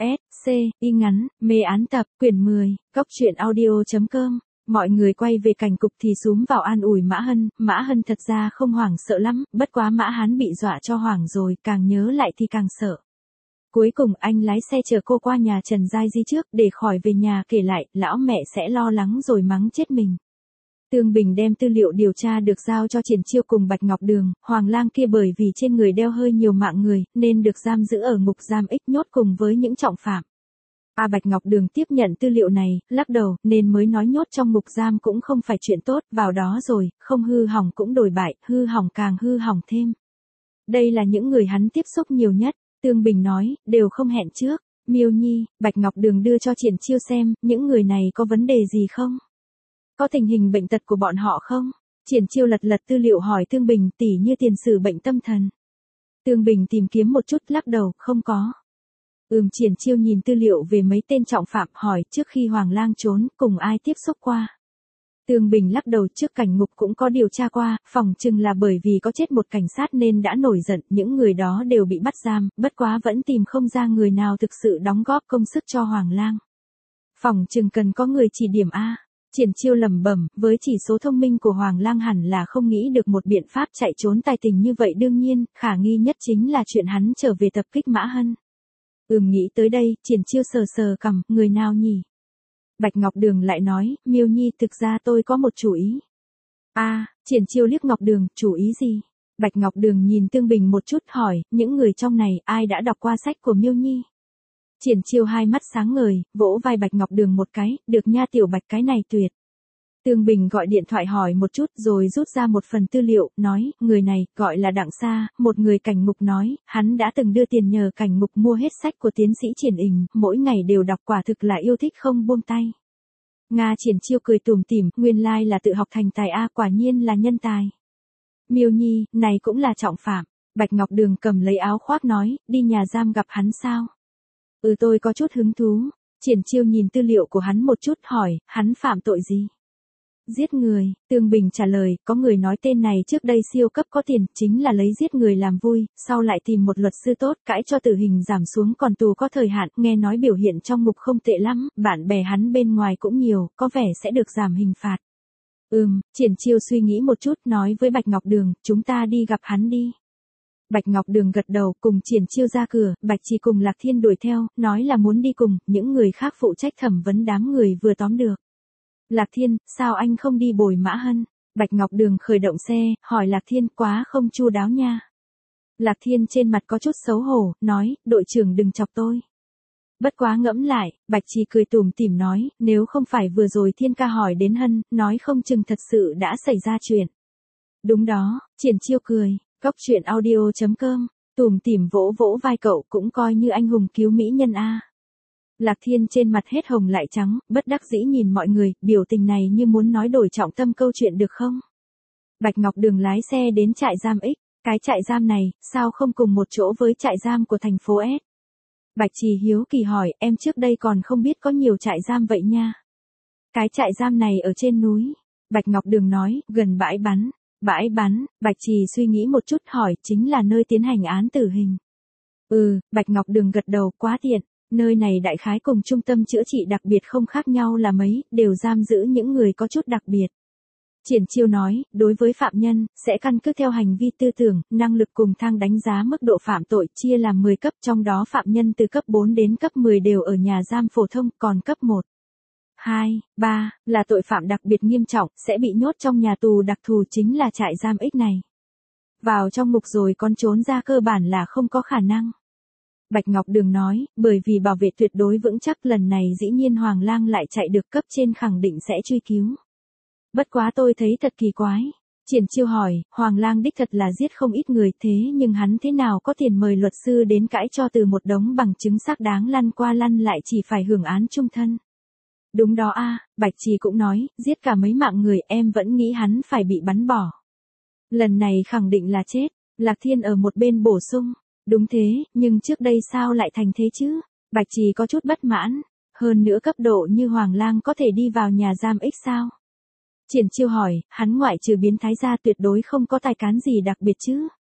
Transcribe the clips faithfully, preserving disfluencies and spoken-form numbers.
S, C, y ngắn, mê án tập, quyển mười, góc truyện audio.com. Mọi người quay về cảnh cục thì xúm vào an ủi Mã Hân, Mã Hân thật ra không hoảng sợ lắm, bất quá Mã Hán bị dọa cho hoảng rồi, càng nhớ lại thì càng sợ. Cuối cùng anh lái xe chở cô qua nhà Trần Giai Di trước, để khỏi về nhà kể lại, lão mẹ sẽ lo lắng rồi mắng chết mình. Tương Bình đem tư liệu điều tra được giao cho Triển Chiêu cùng Bạch Ngọc Đường, Hoàng Lang kia bởi vì trên người đeo hơi nhiều mạng người, nên được giam giữ ở ngục giam X nhốt cùng với những trọng phạm. A Bạch Ngọc Đường tiếp nhận tư liệu này, lắc đầu, nên mới nói nhốt trong ngục giam cũng không phải chuyện tốt, vào đó rồi, không hư hỏng cũng đổi bại, hư hỏng càng hư hỏng thêm. Đây là những người hắn tiếp xúc nhiều nhất, Tương Bình nói, đều không hẹn trước. Miêu Nhi, Bạch Ngọc Đường đưa cho Triển Chiêu xem, những người này có vấn đề gì không? Có tình hình bệnh tật của bọn họ không? Triển Chiêu lật lật tư liệu hỏi Tương Bình, tỉ như tiền sử bệnh tâm thần. Tương Bình tìm kiếm một chút, lắc đầu, không có. Ừm, Triển Chiêu nhìn tư liệu về mấy tên trọng phạm, hỏi, trước khi Hoàng Lang trốn, cùng ai tiếp xúc qua? Tương Bình lắc đầu, trước cảnh ngục cũng có điều tra qua, phỏng chừng là bởi vì có chết một cảnh sát nên đã nổi giận, những người đó đều bị bắt giam, bất quá vẫn tìm không ra người nào thực sự đóng góp công sức cho Hoàng Lang. Phỏng chừng cần có người chỉ điểm a. Triển Chiêu lẩm bẩm, với chỉ số thông minh của Hoàng Lang hẳn là không nghĩ được một biện pháp chạy trốn tài tình như vậy, đương nhiên, khả nghi nhất chính là chuyện hắn trở về tập kích Mã Hân. Ừm, nghĩ tới đây, Triển Chiêu sờ sờ cằm, người nào nhỉ? Bạch Ngọc Đường lại nói, Miêu Nhi, thực ra tôi có một chủ ý. A, à, Triển Chiêu liếc Ngọc Đường, chủ ý gì? Bạch Ngọc Đường nhìn Tương Bình một chút, hỏi, những người trong này, ai đã đọc qua sách của Miêu Nhi? Triển Chiêu hai mắt sáng ngời, vỗ vai Bạch Ngọc Đường một cái, được nha tiểu Bạch, cái này tuyệt. Tương Bình gọi điện thoại hỏi một chút rồi rút ra một phần tư liệu, nói, người này, gọi là Đặng Sa, một người cảnh ngục nói, hắn đã từng đưa tiền nhờ cảnh ngục mua hết sách của tiến sĩ Triển Ình, mỗi ngày đều đọc, quả thực là yêu thích không buông tay. Nga. Triển Chiêu cười tủm tỉm, nguyên lai là tự học thành tài a, quả nhiên là nhân tài. Miêu Nhi, này cũng là trọng phạm. Bạch Ngọc Đường cầm lấy áo khoác nói, đi nhà giam gặp hắn sao? Ừ, tôi có chút hứng thú. Triển Chiêu nhìn tư liệu của hắn một chút, hỏi, hắn phạm tội gì? Giết người. Tương Bình trả lời, có người nói tên này trước đây siêu cấp có tiền, chính là lấy giết người làm vui, sau lại tìm một luật sư tốt, cãi cho tử hình giảm xuống còn tù có thời hạn, nghe nói biểu hiện trong ngục không tệ lắm, bạn bè hắn bên ngoài cũng nhiều, có vẻ sẽ được giảm hình phạt. Ừm, Triển Chiêu suy nghĩ một chút, nói với Bạch Ngọc Đường, chúng ta đi gặp hắn đi. Bạch Ngọc Đường gật đầu, cùng Triển Chiêu ra cửa, Bạch Trì cùng Lạc Thiên đuổi theo, nói là muốn đi cùng, những người khác phụ trách thẩm vấn đám người vừa tóm được. Lạc Thiên, sao anh không đi bồi Mã Hân? Bạch Ngọc Đường khởi động xe, hỏi Lạc Thiên, quá không chu đáo nha. Lạc Thiên trên mặt có chút xấu hổ, nói, đội trưởng đừng chọc tôi. Bất quá ngẫm lại, Bạch Trì cười tủm tỉm nói, nếu không phải vừa rồi Thiên ca hỏi đến Hân, nói không chừng thật sự đã xảy ra chuyện. Đúng đó. Triển Chiêu cười, góc truyện audio.com, tủm tỉm vỗ vỗ vai cậu, cũng coi như anh hùng cứu mỹ nhân a. Lạc Thiên trên mặt hết hồng lại trắng, bất đắc dĩ nhìn mọi người, biểu tình này như muốn nói đổi trọng tâm câu chuyện được không? Bạch Ngọc Đường lái xe đến trại giam X, cái trại giam này, sao không cùng một chỗ với trại giam của thành phố S? Bạch Trì hiếu kỳ hỏi, em trước đây còn không biết có nhiều trại giam vậy nha. Cái trại giam này ở trên núi. Bạch Ngọc Đường nói, gần bãi bắn. Bãi bắn. Bạch Trì suy nghĩ một chút, hỏi, chính là nơi tiến hành án tử hình. Ừ, Bạch Ngọc Đường gật đầu, quá tiện. Nơi này đại khái cùng trung tâm chữa trị đặc biệt không khác nhau là mấy, đều giam giữ những người có chút đặc biệt. Triển Chiêu nói, đối với phạm nhân, sẽ căn cứ theo hành vi tư tưởng, năng lực cùng thang đánh giá mức độ phạm tội, chia làm mười cấp, trong đó phạm nhân từ cấp bốn đến cấp mười đều ở nhà giam phổ thông, còn cấp một, hai, ba, là tội phạm đặc biệt nghiêm trọng, sẽ bị nhốt trong nhà tù đặc thù, chính là trại giam X này. Vào trong ngục rồi con trốn ra cơ bản là không có khả năng. Bạch Ngọc Đường nói, bởi vì bảo vệ tuyệt đối vững chắc, lần này dĩ nhiên Hoàng Lang lại chạy được, cấp trên khẳng định sẽ truy cứu. Bất quá tôi thấy thật kỳ quái. Triển Chiêu hỏi, Hoàng Lang đích thật là giết không ít người, thế nhưng hắn thế nào có tiền mời luật sư đến cãi cho từ một đống bằng chứng xác đáng lăn qua lăn lại chỉ phải hưởng án chung thân. Đúng đó a. Bạch Trì cũng nói, giết cả mấy mạng người, em vẫn nghĩ hắn phải bị bắn bỏ. Lần này khẳng định là chết. Lạc Thiên ở một bên bổ sung. Đúng thế, nhưng trước đây sao lại thành thế chứ? Bạch Trì có chút bất mãn. Hơn nữa cấp độ như Hoàng Lang có thể đi vào nhà giam X sao? Triển Chiêu hỏi, hắn ngoại trừ biến thái ra tuyệt đối không có tài cán gì đặc biệt chứ?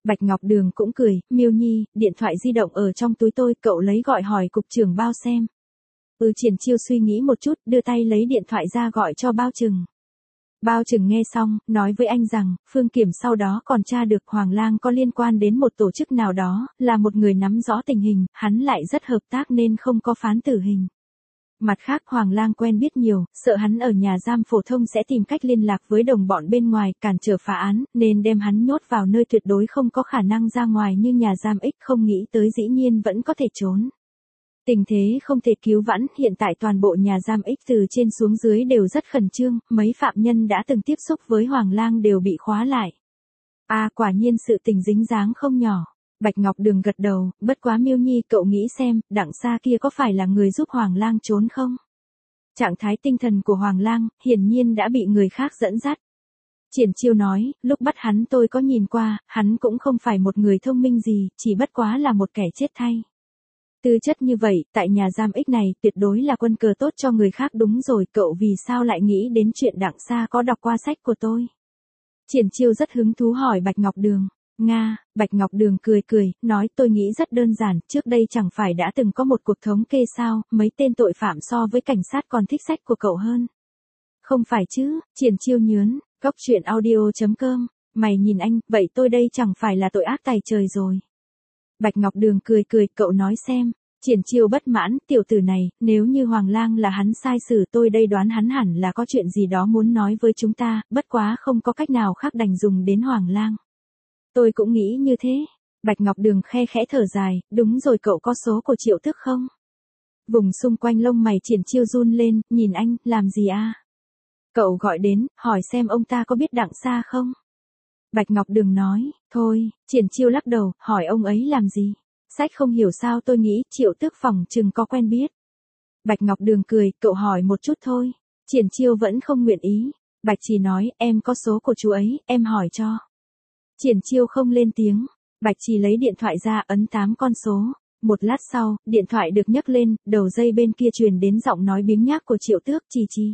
Bạch Ngọc Đường cũng cười, Miêu Nhi, điện thoại di động ở trong túi tôi, cậu lấy gọi hỏi cục trưởng Bao xem. Ừ, Triển Chiêu suy nghĩ một chút, đưa tay lấy điện thoại ra gọi cho Bao Trừng. Bao Trừng nghe xong, nói với anh rằng, Phương Kiểm sau đó còn tra được Hoàng Lang có liên quan đến một tổ chức nào đó, là một người nắm rõ tình hình, hắn lại rất hợp tác nên không có phán tử hình. Mặt khác Hoàng Lang quen biết nhiều, sợ hắn ở nhà giam phổ thông sẽ tìm cách liên lạc với đồng bọn bên ngoài, cản trở phá án, nên đem hắn nhốt vào nơi tuyệt đối không có khả năng ra ngoài như nhà giam X, không nghĩ tới dĩ nhiên vẫn có thể trốn. Tình thế không thể cứu vãn, hiện tại toàn bộ nhà giam X từ trên xuống dưới đều rất khẩn trương, mấy phạm nhân đã từng tiếp xúc với Hoàng Lang đều bị khóa lại. À, quả nhiên sự tình dính dáng không nhỏ. Bạch Ngọc Đường gật đầu, bất quá Miêu Nhi, cậu nghĩ xem, Đặng Sa kia có phải là người giúp Hoàng Lang trốn không? Trạng thái tinh thần của Hoàng Lang, hiển nhiên đã bị người khác dẫn dắt. Triển Chiêu nói, lúc bắt hắn tôi có nhìn qua, hắn cũng không phải một người thông minh gì, chỉ bất quá là một kẻ chết thay. Tư chất như vậy, tại nhà giam X này, tuyệt đối là quân cờ tốt cho người khác. Đúng rồi, cậu vì sao lại nghĩ đến chuyện Đặng Sa có đọc qua sách của tôi? Triển Chiêu rất hứng thú hỏi Bạch Ngọc Đường. Nga, Bạch Ngọc Đường cười cười, nói tôi nghĩ rất đơn giản, trước đây chẳng phải đã từng có một cuộc thống kê sao, mấy tên tội phạm so với cảnh sát còn thích sách của cậu hơn. Không phải chứ, Triển Chiêu nhớn, Cóc truyện audio chấm com, mày nhìn anh, vậy tôi đây chẳng phải là tội ác tày trời rồi. Bạch Ngọc Đường cười cười, cậu nói xem. Triển Chiêu bất mãn, tiểu tử này, nếu như Hoàng Lang là hắn sai xử tôi đây đoán hắn hẳn là có chuyện gì đó muốn nói với chúng ta, bất quá không có cách nào khác đành dùng đến Hoàng Lang. Tôi cũng nghĩ như thế. Bạch Ngọc Đường khe khẽ thở dài, đúng rồi, cậu có số của Triệu Tước không? Vùng xung quanh lông mày Triển Chiêu run lên, nhìn anh, làm gì à? Cậu gọi đến, hỏi xem ông ta có biết Đặng Sa không? Bạch Ngọc Đường nói, thôi, Triển Chiêu lắc đầu, hỏi ông ấy làm gì? Sách không hiểu sao, tôi nghĩ Triệu Tước phòng chừng có quen biết. Bạch Ngọc Đường cười, cậu hỏi một chút thôi. Triển Chiêu vẫn không nguyện ý. Bạch Trì nói, em có số của chú ấy, em hỏi cho. Triển Chiêu không lên tiếng. Bạch Trì lấy điện thoại ra, ấn tám con số. Một lát sau, điện thoại được nhấc lên, đầu dây bên kia truyền đến giọng nói biếng nhác của Triệu Tước. Trì Trì.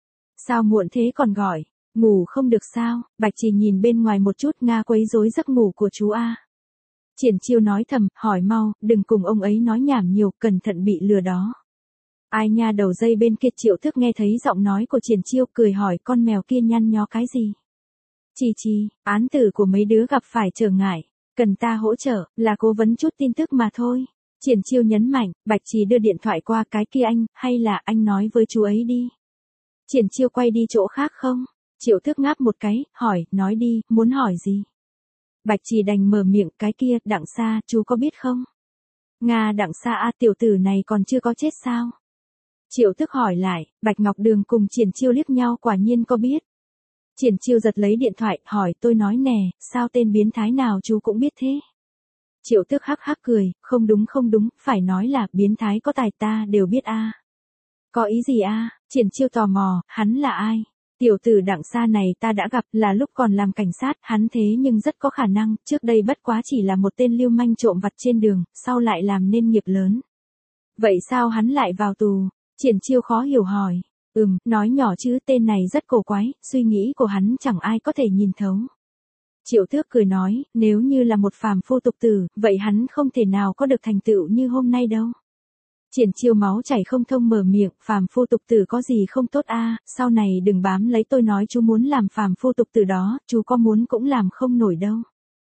Sao muộn thế còn gọi? Ngủ không được sao? Bạch Trì nhìn bên ngoài một chút, Nga quấy rối giấc ngủ của chú a. Triển Chiêu nói thầm, hỏi mau, đừng cùng ông ấy nói nhảm nhiều, cẩn thận bị lừa đó. Ai nha, đầu dây bên kia Triệu Tước nghe thấy giọng nói của Triển Chiêu, cười hỏi con mèo kia nhăn nhó cái gì? Trì Trì, án tử của mấy đứa gặp phải trở ngại, cần ta hỗ trợ, là cố vấn chút tin tức mà thôi. Triển Chiêu nhấn mạnh, Bạch Trì đưa điện thoại qua, cái kia anh, hay là anh nói với chú ấy đi. Triển Chiêu quay đi chỗ khác không? Triệu Tước ngáp một cái, hỏi, nói đi, muốn hỏi gì? Bạch Trì đành mở miệng, cái kia, Đặng Sa, chú có biết không? Nga, Đặng Sa a, tiểu tử này còn chưa có chết sao? Triệu Tước hỏi lại, Bạch Ngọc Đường cùng Triển Chiêu liếc nhau, quả nhiên có biết. Triển Chiêu giật lấy điện thoại, hỏi, tôi nói nè, sao tên biến thái nào chú cũng biết thế? Triệu Tước hắc hắc cười, không đúng không đúng, phải nói là, biến thái có tài ta đều biết a. Có ý gì a? Triển Chiêu tò mò, hắn là ai? Tiểu tử Đặng Sa này ta đã gặp, là lúc còn làm cảnh sát, hắn thế nhưng rất có khả năng, trước đây bất quá chỉ là một tên lưu manh trộm vặt trên đường, sau lại làm nên nghiệp lớn. Vậy sao hắn lại vào tù? Triển Chiêu khó hiểu hỏi. Ừm, nói nhỏ chứ, tên này rất cổ quái, suy nghĩ của hắn chẳng ai có thể nhìn thấu. Triệu Tước cười nói, nếu như là một phàm phu tục tử, vậy hắn không thể nào có được thành tựu như hôm nay đâu. Triển Chiêu máu chảy không thông mở miệng, phàm phu tục tử có gì không tốt a, sau này đừng bám lấy tôi nói chú muốn làm phàm phu tục tử đó, chú có muốn cũng làm không nổi đâu.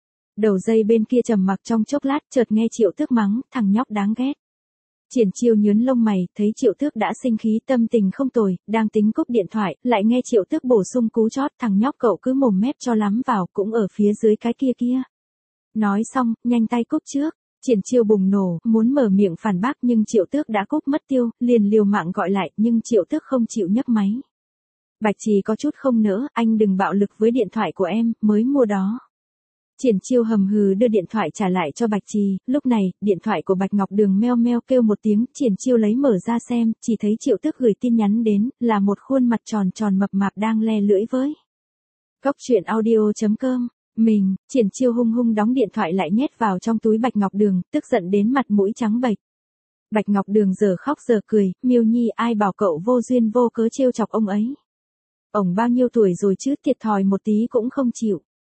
Đầu dây bên kia trầm mặc trong chốc lát, chợt nghe Triệu Tước mắng, thằng nhóc đáng ghét. Triển Chiêu nhớn lông mày, thấy Triệu Tước đã sinh khí, tâm tình không tồi, đang tính cúp điện thoại, lại nghe Triệu Tước bổ sung cú chót, thằng nhóc cậu cứ mồm mép cho lắm vào, cũng ở phía dưới cái kia kia. Nói xong, nhanh tay cúp trước. Triển Chiêu bùng nổ, muốn mở miệng phản bác nhưng Triệu Tước đã cúp mất tiêu, liền liều mạng gọi lại, nhưng Triệu Tước không chịu nhấc máy. Bạch Trì có chút không nỡ, anh đừng bạo lực với điện thoại của em, mới mua đó. Triển Chiêu hầm hừ đưa điện thoại trả lại cho Bạch Trì, lúc này, điện thoại của Bạch Ngọc Đường meo meo kêu một tiếng, Triển Chiêu lấy mở ra xem, chỉ thấy Triệu Tước gửi tin nhắn đến, là một khuôn mặt tròn tròn mập mạp đang le lưỡi với. Cóc truyện audio chấm com. Mình, Triển Chiêu hung hung đóng điện thoại lại nhét vào trong túi Bạch Ngọc Đường, tức giận đến mặt mũi trắng bệch. Bạch Ngọc Đường giờ khóc giờ cười, Miêu Nhi ai bảo cậu vô duyên vô cớ trêu chọc ông ấy. Ông bao nhiêu tuổi rồi chứ, thiệt thòi một tí cũng không chịu.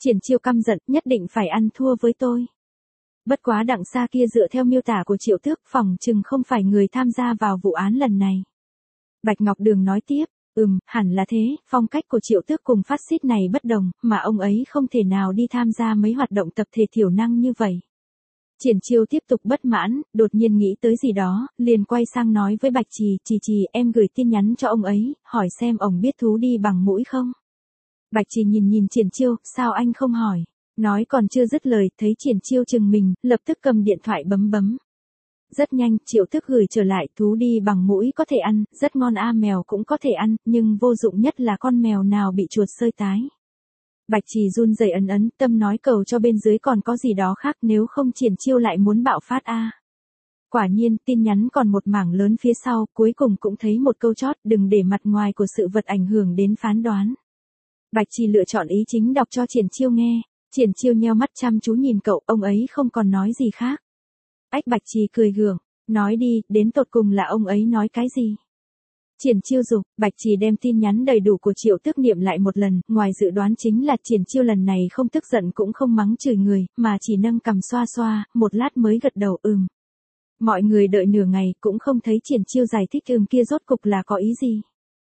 Triển Chiêu căm giận, nhất định phải ăn thua với tôi. Bất quá Đặng Sa kia dựa theo miêu tả của Triệu Tước phỏng chừng không phải người tham gia vào vụ án lần này. Bạch Ngọc Đường nói tiếp, ừm, hẳn là thế, phong cách của Triệu Tước cùng phát xít này bất đồng, mà ông ấy không thể nào đi tham gia mấy hoạt động tập thể thiểu năng như vậy. Triển Chiêu tiếp tục bất mãn, đột nhiên nghĩ tới gì đó, liền quay sang nói với Bạch Trì, Trì Trì em gửi tin nhắn cho ông ấy, hỏi xem ông biết thú đi bằng mũi không. Bạch Trì nhìn nhìn Triển Chiêu, sao anh không hỏi? Nói còn chưa dứt lời, thấy Triển Chiêu chừng mình, lập tức cầm điện thoại bấm bấm. Rất nhanh, Triệu Tước gửi trở lại, thú đi bằng mũi có thể ăn, rất ngon a, mèo cũng có thể ăn, nhưng vô dụng nhất là con mèo nào bị chuột sơi tái. Bạch Trì run rẩy ấn ấn, tâm nói cầu cho bên dưới còn có gì đó khác, nếu không Triển Chiêu lại muốn bạo phát a. Quả nhiên, tin nhắn còn một mảng lớn phía sau, cuối cùng cũng thấy một câu chót, đừng để mặt ngoài của sự vật ảnh hưởng đến phán đoán. Bạch Trì lựa chọn ý chính đọc cho Triển Chiêu nghe. Triển Chiêu nheo mắt chăm chú nhìn cậu, ông ấy không còn nói gì khác. Ách, Bạch Trì cười gượng, nói đi, đến tột cùng là ông ấy nói cái gì? Triển Chiêu dục, Bạch Trì đem tin nhắn đầy đủ của Triệu Tước niệm lại một lần, ngoài dự đoán chính là Triển Chiêu lần này không tức giận cũng không mắng chửi người, mà chỉ nâng cằm xoa xoa, một lát mới gật đầu ừm. Mọi người đợi nửa ngày cũng không thấy Triển Chiêu giải thích ừm kia rốt cục là có ý gì.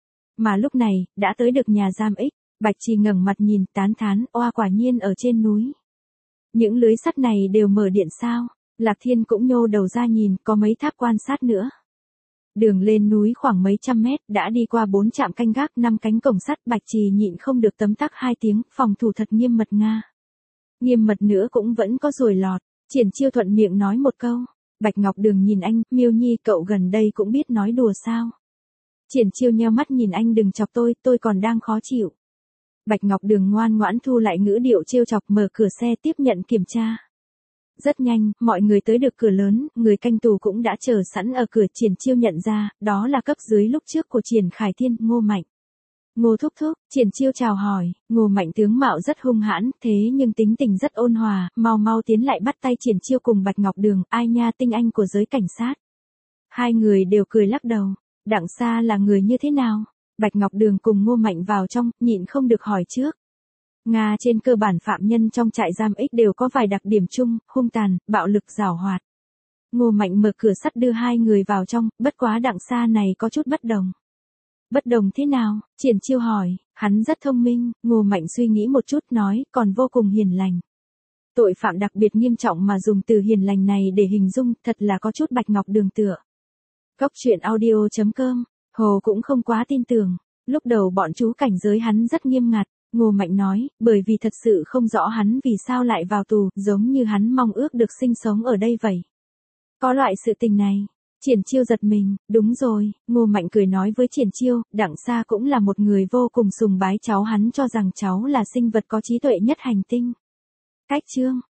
Mà lúc này, đã tới được nhà giam X, Bạch Trì ngẩng mặt nhìn, tán thán, oa quả nhiên ở trên núi. Những lưới sắt này đều mở điện sao? Lạc Thiên cũng nhô đầu ra nhìn, có mấy tháp quan sát nữa. Đường lên núi khoảng mấy trăm mét, đã đi qua bốn trạm canh gác, năm cánh cổng sắt, Bạch Trì nhịn không được tấm tắc hai tiếng, phòng thủ thật nghiêm mật nga. Nghiêm mật nữa cũng vẫn có ruồi lọt. Triển Chiêu thuận miệng nói một câu. Bạch Ngọc Đường nhìn anh, Miêu Nhi cậu gần đây cũng biết nói đùa sao? Triển Chiêu nheo mắt nhìn anh, đừng chọc tôi, tôi còn đang khó chịu. Bạch Ngọc Đường ngoan ngoãn thu lại ngữ điệu trêu chọc, mở cửa xe tiếp nhận kiểm tra. Rất nhanh, mọi người tới được cửa lớn, người canh tù cũng đã chờ sẵn ở cửa. Triển Chiêu nhận ra, đó là cấp dưới lúc trước của Triển Khải Thiên, Ngô Mạnh. Ngô thúc thúc, Triển Chiêu chào hỏi, Ngô Mạnh tướng mạo rất hung hãn, thế nhưng tính tình rất ôn hòa, mau mau tiến lại bắt tay Triển Chiêu cùng Bạch Ngọc Đường, ai nha tinh anh của giới cảnh sát. Hai người đều cười lắc đầu, Đặng Sa là người như thế nào? Bạch Ngọc Đường cùng Ngô Mạnh vào trong, nhịn không được hỏi trước. Nga trên cơ bản phạm nhân trong trại giam X đều có vài đặc điểm chung, hung tàn, bạo lực giảo hoạt. Ngô Mạnh mở cửa sắt đưa hai người vào trong, bất quá Đặng Sa này có chút bất đồng. Bất đồng thế nào? Triển Chiêu hỏi, hắn rất thông minh, Ngô Mạnh suy nghĩ một chút nói, còn vô cùng hiền lành. Tội phạm đặc biệt nghiêm trọng mà dùng từ hiền lành này để hình dung, thật là có chút Bạch Ngọc Đường tựa. Cốc truyện audio chấm com, Hồ cũng không quá tin tưởng, lúc đầu bọn chú cảnh giới hắn rất nghiêm ngặt. Ngô Mạnh nói, bởi vì thật sự không rõ hắn vì sao lại vào tù, giống như hắn mong ước được sinh sống ở đây vậy. Có loại sự tình này. Triển Chiêu giật mình, đúng rồi, Ngô Mạnh cười nói với Triển Chiêu, Đặng Sa cũng là một người vô cùng sùng bái cháu, hắn cho rằng cháu là sinh vật có trí tuệ nhất hành tinh. Cách chương